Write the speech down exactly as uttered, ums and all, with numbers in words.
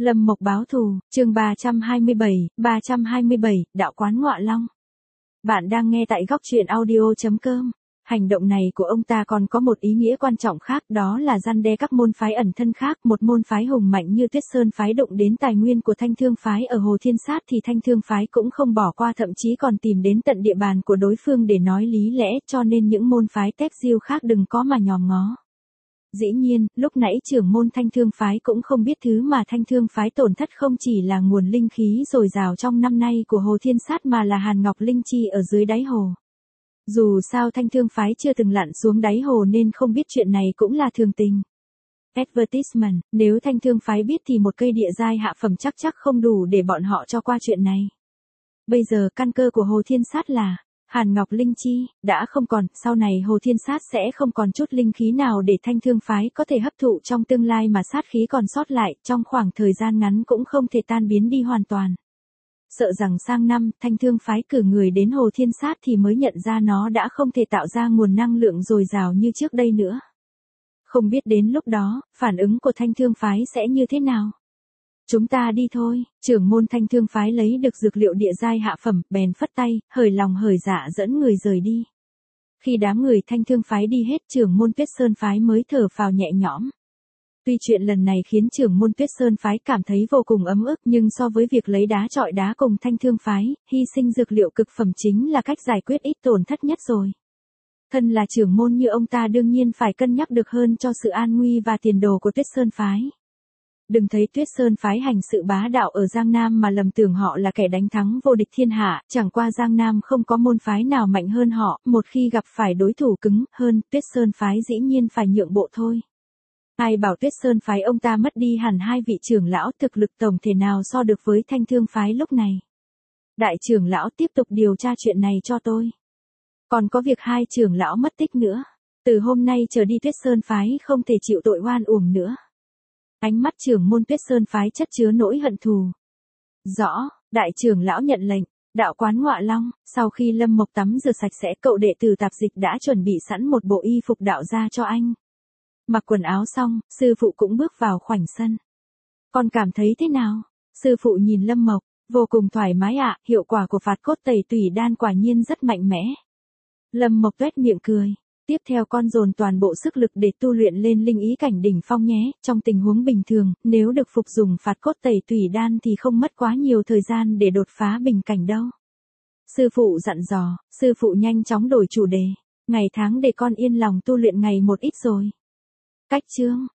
Lâm Mộc báo thù, chương ba trăm hai mươi bảy, ba trăm hai mươi bảy, đạo quán Ngọa Long. Bạn đang nghe tại góc truyện audio chấm com. Hành động này của ông ta còn có một ý nghĩa quan trọng khác, đó là răn đe các môn phái ẩn thân khác. Một môn phái hùng mạnh như Tuyết Sơn phái động đến tài nguyên của Thanh Thương phái ở Hồ Thiên Sát thì Thanh Thương phái cũng không bỏ qua, thậm chí còn tìm đến tận địa bàn của đối phương để nói lý lẽ, cho nên những môn phái tép diêu khác đừng có mà nhòm ngó. Dĩ nhiên, lúc nãy trưởng môn Thanh Thương phái cũng không biết thứ mà Thanh Thương phái tổn thất không chỉ là nguồn linh khí dồi dào trong năm nay của Hồ Thiên Sát mà là hàn ngọc linh chi ở dưới đáy hồ. Dù sao Thanh Thương phái chưa từng lặn xuống đáy hồ nên không biết chuyện này cũng là thường tình. Advertisement, nếu Thanh Thương phái biết thì một cây địa giai hạ phẩm chắc chắc không đủ để bọn họ cho qua chuyện này. Bây giờ căn cơ của Hồ Thiên Sát là hàn ngọc linh chi, đã không còn, sau này Hồ Thiên Sát sẽ không còn chút linh khí nào để Thanh Thương phái có thể hấp thụ trong tương lai, mà sát khí còn sót lại, trong khoảng thời gian ngắn cũng không thể tan biến đi hoàn toàn. Sợ rằng sang năm, Thanh Thương phái cử người đến Hồ Thiên Sát thì mới nhận ra nó đã không thể tạo ra nguồn năng lượng dồi dào như trước đây nữa. Không biết đến lúc đó, phản ứng của Thanh Thương phái sẽ như thế nào? Chúng ta đi thôi. Trưởng môn Thanh Thương phái lấy được dược liệu địa giai hạ phẩm, bèn phất tay, hời lòng hời dạ dẫn người rời đi. Khi đám người Thanh Thương phái đi hết, trưởng môn Tuyết Sơn phái mới thở phào nhẹ nhõm. Tuy chuyện lần này khiến trưởng môn Tuyết Sơn phái cảm thấy vô cùng ấm ức, nhưng so với việc lấy đá chọi đá cùng Thanh Thương phái, hy sinh dược liệu cực phẩm chính là cách giải quyết ít tổn thất nhất rồi. Thân là trưởng môn như ông ta đương nhiên phải cân nhắc được hơn cho sự an nguy và tiền đồ của Tuyết Sơn phái. Đừng thấy Tuyết Sơn phái hành sự bá đạo ở Giang Nam mà lầm tưởng họ là kẻ đánh thắng vô địch thiên hạ, chẳng qua Giang Nam không có môn phái nào mạnh hơn họ, một khi gặp phải đối thủ cứng hơn, Tuyết Sơn phái dĩ nhiên phải nhượng bộ thôi. Ai bảo Tuyết Sơn phái ông ta mất đi hẳn hai vị trưởng lão, thực lực tổng thể nào so được với Thanh Thương phái lúc này. Đại trưởng lão tiếp tục điều tra chuyện này cho tôi. Còn có việc hai trưởng lão mất tích nữa. Từ hôm nay trở đi Tuyết Sơn phái không thể chịu tội oan uổng nữa. Ánh mắt trưởng môn Tuyết Sơn phái chất chứa nỗi hận thù. Rõ, đại trưởng lão nhận lệnh. Đạo quán Ngọa Long, sau khi Lâm Mộc tắm rửa sạch sẽ, cậu đệ tử tạp dịch đã chuẩn bị sẵn một bộ y phục đạo gia cho anh. Mặc quần áo xong, sư phụ cũng bước vào khoảnh sân. Con cảm thấy thế nào? Sư phụ nhìn Lâm Mộc, vô cùng thoải mái ạ, à, hiệu quả của phạt cốt tẩy tủy đan quả nhiên rất mạnh mẽ. Lâm Mộc tuét miệng cười. Tiếp theo con dồn toàn bộ sức lực để tu luyện lên linh ý cảnh đỉnh phong nhé, trong tình huống bình thường, nếu được phục dùng phạt cốt tẩy tủy đan thì không mất quá nhiều thời gian để đột phá bình cảnh đâu. Sư phụ dặn dò, sư phụ nhanh chóng đổi chủ đề. Ngày tháng để con yên lòng tu luyện ngày một ít rồi. Cách chương,